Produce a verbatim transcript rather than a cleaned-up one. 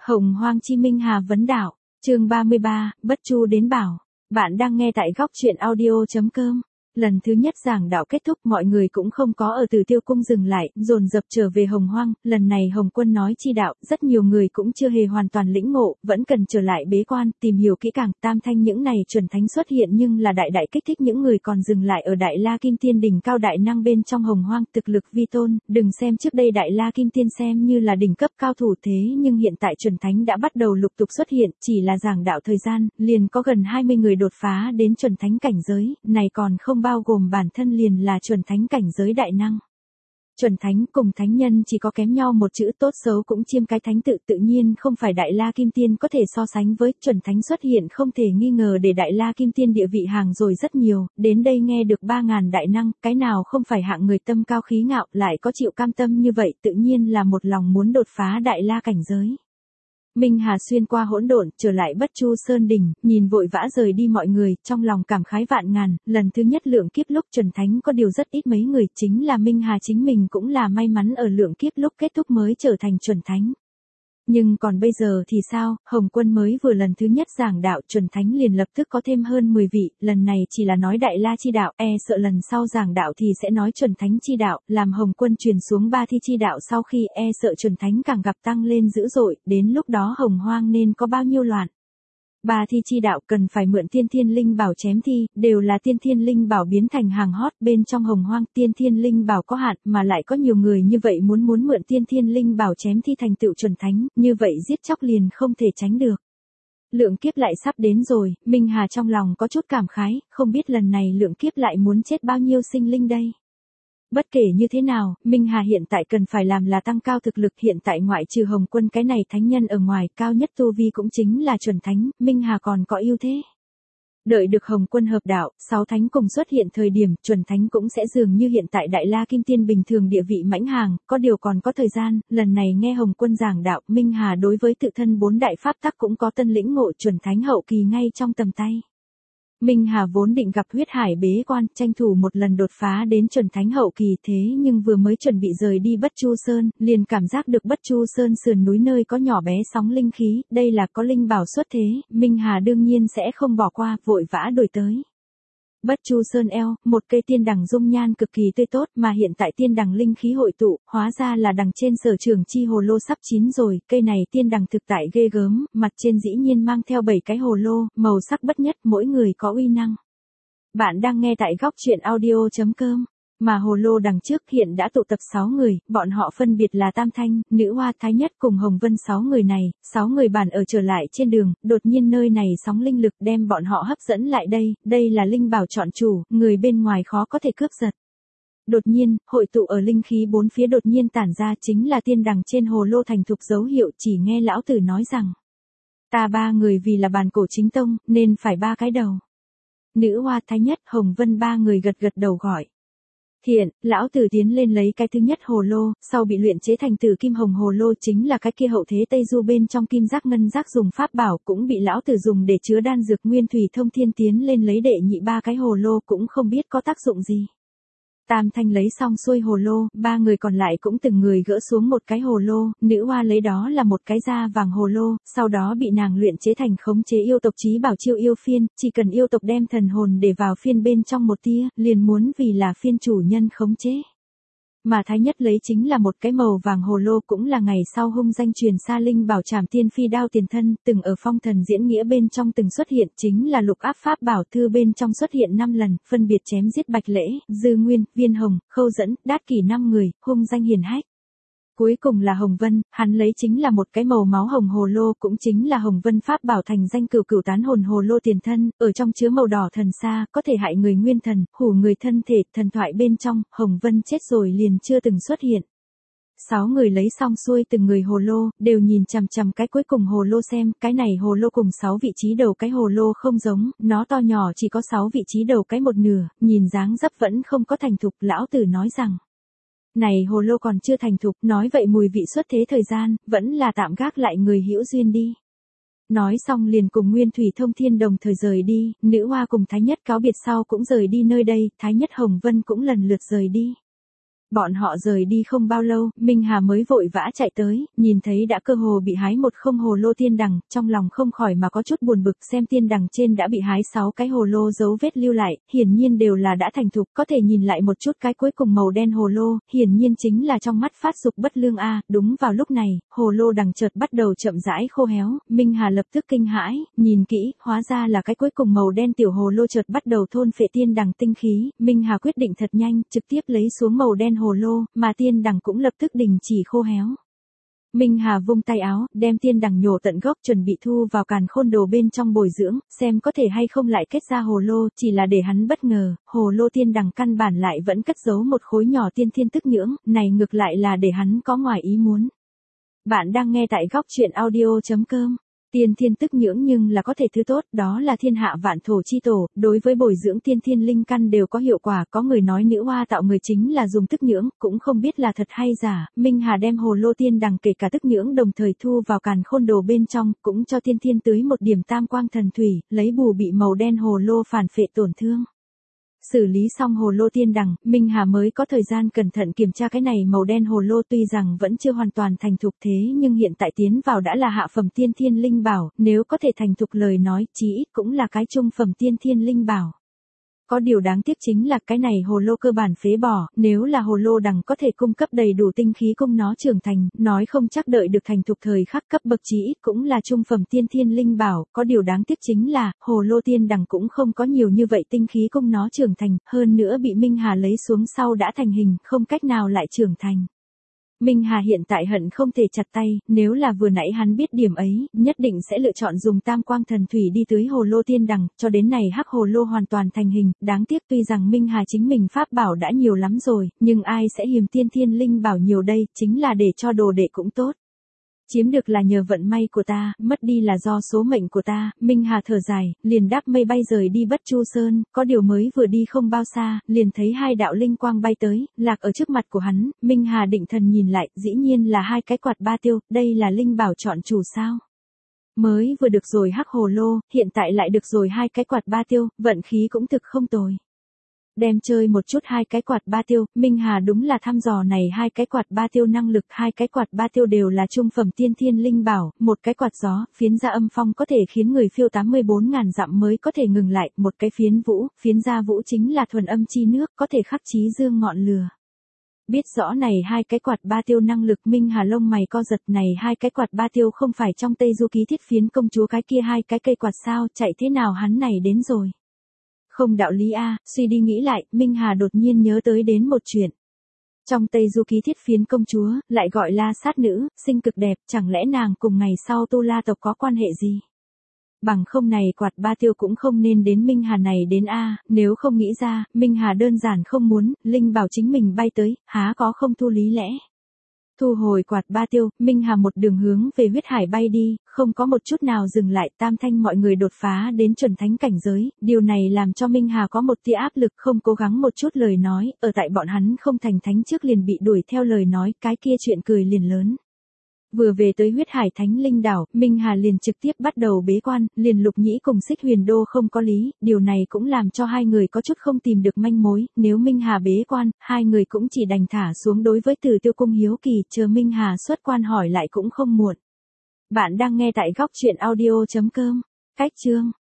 Hồng Hoang Chi Minh Hà vấn đạo, chương ba mươi ba, Bất Chu đến bảo. Bạn đang nghe tại góc truyện audio.com. Lần thứ nhất giảng đạo kết thúc, mọi người cũng không có ở Tử Tiêu Cung dừng lại, dồn dập trở về Hồng Hoang. Lần này Hồng Quân nói chi đạo, rất nhiều người cũng chưa hề hoàn toàn lĩnh ngộ, vẫn cần trở lại bế quan, tìm hiểu kỹ càng. Tam thanh những này chuẩn thánh xuất hiện nhưng là đại đại kích thích những người còn dừng lại ở Đại La Kim Tiên đỉnh cao đại năng bên trong Hồng Hoang, thực lực vi tôn. Đừng xem trước đây Đại La Kim Tiên xem như là đỉnh cấp cao thủ, thế nhưng hiện tại chuẩn thánh đã bắt đầu lục tục xuất hiện, chỉ là giảng đạo thời gian, liền có gần hai mươi người đột phá đến chuẩn thánh cảnh giới, này còn không bao gồm bản thân liền là chuẩn thánh cảnh giới đại năng. Chuẩn thánh cùng thánh nhân chỉ có kém nhau một chữ, tốt xấu cũng chiêm cái thánh tự, tự nhiên không phải Đại La Kim Tiên có thể so sánh với. Chuẩn thánh xuất hiện không thể nghi ngờ để Đại La Kim Tiên địa vị hàng rồi rất nhiều, đến đây nghe được ba ngàn đại năng, cái nào không phải hạng người tâm cao khí ngạo, lại có chịu cam tâm như vậy, tự nhiên là một lòng muốn đột phá Đại La cảnh giới. Minh Hà xuyên qua hỗn độn, trở lại Bất Chu Sơn đỉnh, nhìn vội vã rời đi mọi người, trong lòng cảm khái vạn ngàn. Lần thứ nhất lượng kiếp lúc chuẩn thánh có điều rất ít mấy người, chính là Minh Hà chính mình cũng là may mắn ở lượng kiếp lúc kết thúc mới trở thành chuẩn thánh. Nhưng còn bây giờ thì sao, Hồng Quân mới vừa lần thứ nhất giảng đạo, chuẩn thánh liền lập tức có thêm hơn mười vị, lần này chỉ là nói Đại La chi đạo, e sợ lần sau giảng đạo thì sẽ nói chuẩn thánh chi đạo, làm Hồng Quân truyền xuống ba thi chi đạo sau khi, e sợ chuẩn thánh càng gặp tăng lên dữ dội, đến lúc đó Hồng Hoang nên có bao nhiêu loạn. Ba thi chi đạo cần phải mượn tiên thiên linh bảo chém thi, đều là tiên thiên linh bảo biến thành hàng hot bên trong Hồng Hoang. Tiên thiên linh bảo có hạn mà lại có nhiều người như vậy muốn muốn mượn tiên thiên linh bảo chém thi thành tựu chuẩn thánh, như vậy giết chóc liền không thể tránh được. Lượng kiếp lại sắp đến rồi, Minh Hà trong lòng có chút cảm khái, không biết lần này lượng kiếp lại muốn chết bao nhiêu sinh linh đây. Bất kể như thế nào, Minh Hà hiện tại cần phải làm là tăng cao thực lực, hiện tại ngoại trừ Hồng Quân cái này thánh nhân ở ngoài, cao nhất tu vi cũng chính là chuẩn thánh, Minh Hà còn có ưu thế. Đợi được Hồng Quân hợp đạo, sáu thánh cùng xuất hiện thời điểm, chuẩn thánh cũng sẽ dường như hiện tại Đại La Kim Tiên bình thường địa vị mãnh hàng, có điều còn có thời gian. Lần này nghe Hồng Quân giảng đạo, Minh Hà đối với tự thân bốn đại pháp tắc cũng có tân lĩnh ngộ, chuẩn thánh hậu kỳ ngay trong tầm tay. Minh Hà vốn định gặp huyết hải bế quan, tranh thủ một lần đột phá đến chuẩn thánh hậu kỳ, thế nhưng vừa mới chuẩn bị rời đi Bất Chu Sơn, liền cảm giác được Bất Chu Sơn sườn núi nơi có nhỏ bé sóng linh khí, đây là có linh bảo xuất thế, Minh Hà đương nhiên sẽ không bỏ qua, vội vã đuổi tới. Bất Chu Sơn eo, một cây tiên đằng dung nhan cực kỳ tươi tốt, mà hiện tại tiên đằng linh khí hội tụ, hóa ra là đằng trên sở trường chi hồ lô sắp chín rồi, cây này tiên đằng thực tại ghê gớm, mặt trên dĩ nhiên mang theo bảy cái hồ lô, màu sắc bất nhất, mỗi người có uy năng. Bạn đang nghe tại góc truyện audio.com. Mà hồ lô đằng trước hiện đã tụ tập sáu người, bọn họ phân biệt là Tam Thanh, Nữ Hoa Thái Nhất cùng Hồng Vân. Sáu người này, sáu người bản ở trở lại trên đường, đột nhiên nơi này sóng linh lực đem bọn họ hấp dẫn lại đây, đây là linh bảo chọn chủ, người bên ngoài khó có thể cướp giật. Đột nhiên, hội tụ ở linh khí bốn phía đột nhiên tản ra, chính là tiên đằng trên hồ lô thành thục dấu hiệu, chỉ nghe lão tử nói rằng: ta ba người vì là bàn cổ chính tông, nên phải ba cái đầu. Nữ Hoa Thái Nhất, Hồng Vân ba người gật gật đầu gọi thiện. Lão tử tiến lên lấy cái thứ nhất hồ lô, sau bị luyện chế thành tử kim hồng hồ lô, chính là cái kia hậu thế Tây Du bên trong kim giác ngân giác dùng pháp bảo, cũng bị lão tử dùng để chứa đan dược nguyên thủy thông thiên tiến lên lấy đệ nhị ba cái hồ lô, cũng không biết có tác dụng gì. Tam Thanh lấy xong xuôi hồ lô, ba người còn lại cũng từng người gỡ xuống một cái hồ lô, Nữ Hoa lấy đó là một cái da vàng hồ lô, sau đó bị nàng luyện chế thành khống chế yêu tộc chí bảo chiêu yêu phiên, chỉ cần yêu tộc đem thần hồn để vào phiên bên trong một tia, liền muốn vì là phiên chủ nhân khống chế. Mà Thái Nhất lấy chính là một cái màu vàng hồ lô, cũng là ngày sau hung danh truyền xa linh bảo Trảm Tiên Phi đao tiền thân, từng ở phong thần diễn nghĩa bên trong từng xuất hiện, chính là lục áp pháp bảo thư bên trong xuất hiện năm lần, phân biệt chém giết Bạch Lễ, Dư Nguyên, Viên Hồng, Khâu Dẫn, Đát Kỷ năm người, hung danh hiển hách. Cuối cùng là Hồng Vân, hắn lấy chính là một cái màu máu hồng hồ lô, cũng chính là Hồng Vân pháp bảo thành danh cửu cửu tán hồn hồ lô tiền thân, ở trong chứa màu đỏ thần sa, có thể hại người nguyên thần, hủ người thân thể, thần thoại bên trong, Hồng Vân chết rồi liền chưa từng xuất hiện. Sáu người lấy xong xuôi từng người hồ lô, đều nhìn chằm chằm cái cuối cùng hồ lô xem, cái này hồ lô cùng sáu vị trí đầu cái hồ lô không giống, nó to nhỏ chỉ có sáu vị trí đầu cái một nửa, nhìn dáng dấp vẫn không có thành thục. Lão tử nói rằng: này hồ lô còn chưa thành thục, nói vậy mùi vị xuất thế thời gian, vẫn là tạm gác lại người hữu duyên đi. Nói xong liền cùng Nguyên Thủy Thông Thiên đồng thời rời đi, Nữ Hoa cùng Thái Nhất cáo biệt sau cũng rời đi nơi đây, Thái Nhất Hồng Vân cũng lần lượt rời đi. Bọn họ rời đi không bao lâu, Minh Hà mới vội vã chạy tới, nhìn thấy đã cơ hồ bị hái một không hồ lô tiên đằng, trong lòng không khỏi mà có chút buồn bực, xem tiên đằng trên đã bị hái sáu cái hồ lô dấu vết lưu lại, hiển nhiên đều là đã thành thục, có thể nhìn lại một chút cái cuối cùng màu đen hồ lô, hiển nhiên chính là trong mắt phát dục bất lương a. Đúng vào lúc này, hồ lô đằng chợt bắt đầu chậm rãi khô héo, Minh Hà lập tức kinh hãi, nhìn kỹ, hóa ra là cái cuối cùng màu đen tiểu hồ lô chợt bắt đầu thôn phệ tiên đằng tinh khí, Minh Hà quyết định thật nhanh, trực tiếp lấy xuống màu đen hồ lô, mà tiên đằng cũng lập tức đình chỉ khô héo. Minh Hà vung tay áo, đem tiên đằng nhổ tận gốc chuẩn bị thu vào càn khôn đồ bên trong bồi dưỡng, xem có thể hay không lại kết ra hồ lô, chỉ là để hắn bất ngờ, hồ lô tiên đằng căn bản lại vẫn cất giấu một khối nhỏ tiên thiên tức nhưỡng, này ngược lại là để hắn có ngoài ý muốn. Bạn đang nghe tại góc truyện audio chấm com. Tiên thiên tức nhưỡng nhưng là có thể thứ tốt, đó là thiên hạ vạn thổ chi tổ, đối với bồi dưỡng tiên thiên linh căn đều có hiệu quả, có người nói nữ hoa tạo người chính là dùng tức nhưỡng, cũng không biết là thật hay giả, Minh Hà đem hồ lô tiên đằng kể cả tức nhưỡng đồng thời thu vào càn khôn đồ bên trong, cũng cho tiên thiên tưới một điểm tam quang thần thủy, lấy bù bị màu đen hồ lô phản phệ tổn thương. Xử lý xong hồ lô tiên đằng, Minh Hà mới có thời gian cẩn thận kiểm tra cái này màu đen hồ lô tuy rằng vẫn chưa hoàn toàn thành thục thế nhưng hiện tại tiến vào đã là hạ phẩm tiên thiên linh bảo, nếu có thể thành thục lời nói, chí ít cũng là cái trung phẩm tiên thiên linh bảo. Có điều đáng tiếc chính là cái này hồ lô cơ bản phế bỏ, nếu là hồ lô đằng có thể cung cấp đầy đủ tinh khí供nó trưởng thành, nói không chắc đợi được thành thục thời khắc cấp bậc chí ít cũng là trung phẩm tiên thiên linh bảo, có điều đáng tiếc chính là, hồ lô tiên đằng cũng không có nhiều như vậy tinh khí供nó trưởng thành, hơn nữa bị Minh Hà lấy xuống sau đã thành hình, không cách nào lại trưởng thành. Minh Hà hiện tại hận không thể chặt tay, nếu là vừa nãy hắn biết điểm ấy, nhất định sẽ lựa chọn dùng tam quang thần thủy đi tưới hồ lô tiên đằng, cho đến này hắc hồ lô hoàn toàn thành hình, đáng tiếc tuy rằng Minh Hà chính mình pháp bảo đã nhiều lắm rồi, nhưng ai sẽ hiềm tiên thiên linh bảo nhiều đây, chính là để cho đồ đệ cũng tốt. Chiếm được là nhờ vận may của ta, mất đi là do số mệnh của ta, Minh Hà thở dài, liền đáp mây bay rời đi Bất Chu Sơn, có điều mới vừa đi không bao xa, liền thấy hai đạo linh quang bay tới, lạc ở trước mặt của hắn, Minh Hà định thần nhìn lại, dĩ nhiên là hai cái quạt ba tiêu, đây là linh bảo chọn chủ sao. Mới vừa được rồi hắc hồ lô, hiện tại lại được rồi hai cái quạt ba tiêu, vận khí cũng thực không tồi. Đem chơi một chút hai cái quạt ba tiêu, Minh Hà đúng là thăm dò này hai cái quạt ba tiêu năng lực, hai cái quạt ba tiêu đều là trung phẩm tiên thiên linh bảo, một cái quạt gió, phiến ra âm phong có thể khiến người phiêu tám mươi bốn ngàn dặm mới có thể ngừng lại, một cái phiến vũ, phiến ra vũ chính là thuần âm chi nước, có thể khắc chí dương ngọn lửa. Biết rõ này hai cái quạt ba tiêu năng lực, Minh Hà lông mày co giật, này hai cái quạt ba tiêu không phải trong Tây Du Ký Thiết Phiến công chúa cái kia hai cái cây quạt sao, chạy thế nào hắn này đến rồi. Không đạo lý a, suy đi nghĩ lại, Minh Hà đột nhiên nhớ tới đến một chuyện. Trong Tây Du Ký Thiết Phiến công chúa, lại gọi là sát nữ, xinh cực đẹp, chẳng lẽ nàng cùng ngày sau Tu La tộc có quan hệ gì? Bằng không này quạt ba tiêu cũng không nên đến Minh Hà này đến a, nếu không nghĩ ra, Minh Hà đơn giản không muốn, linh bảo chính mình bay tới, há có không thu lý lẽ. Thu hồi quạt ba tiêu, Minh Hà một đường hướng về huyết hải bay đi, không có một chút nào dừng lại, tam thanh mọi người đột phá đến chuẩn thánh cảnh giới, điều này làm cho Minh Hà có một tia áp lực, không cố gắng một chút lời nói, ở tại bọn hắn không thành thánh trước liền bị đuổi theo lời nói, cái kia chuyện cười liền lớn. Vừa về tới huyết hải thánh linh đảo, Minh Hà liền trực tiếp bắt đầu bế quan, liền Lục Nhĩ cùng Xích Huyền Đô không có lý, điều này cũng làm cho hai người có chút không tìm được manh mối, nếu Minh Hà bế quan, hai người cũng chỉ đành thả xuống đối với Từ Tiêu cung hiếu kỳ, chờ Minh Hà xuất quan hỏi lại cũng không muộn. Bạn đang nghe tại góc truyện audio chấm com, cách chương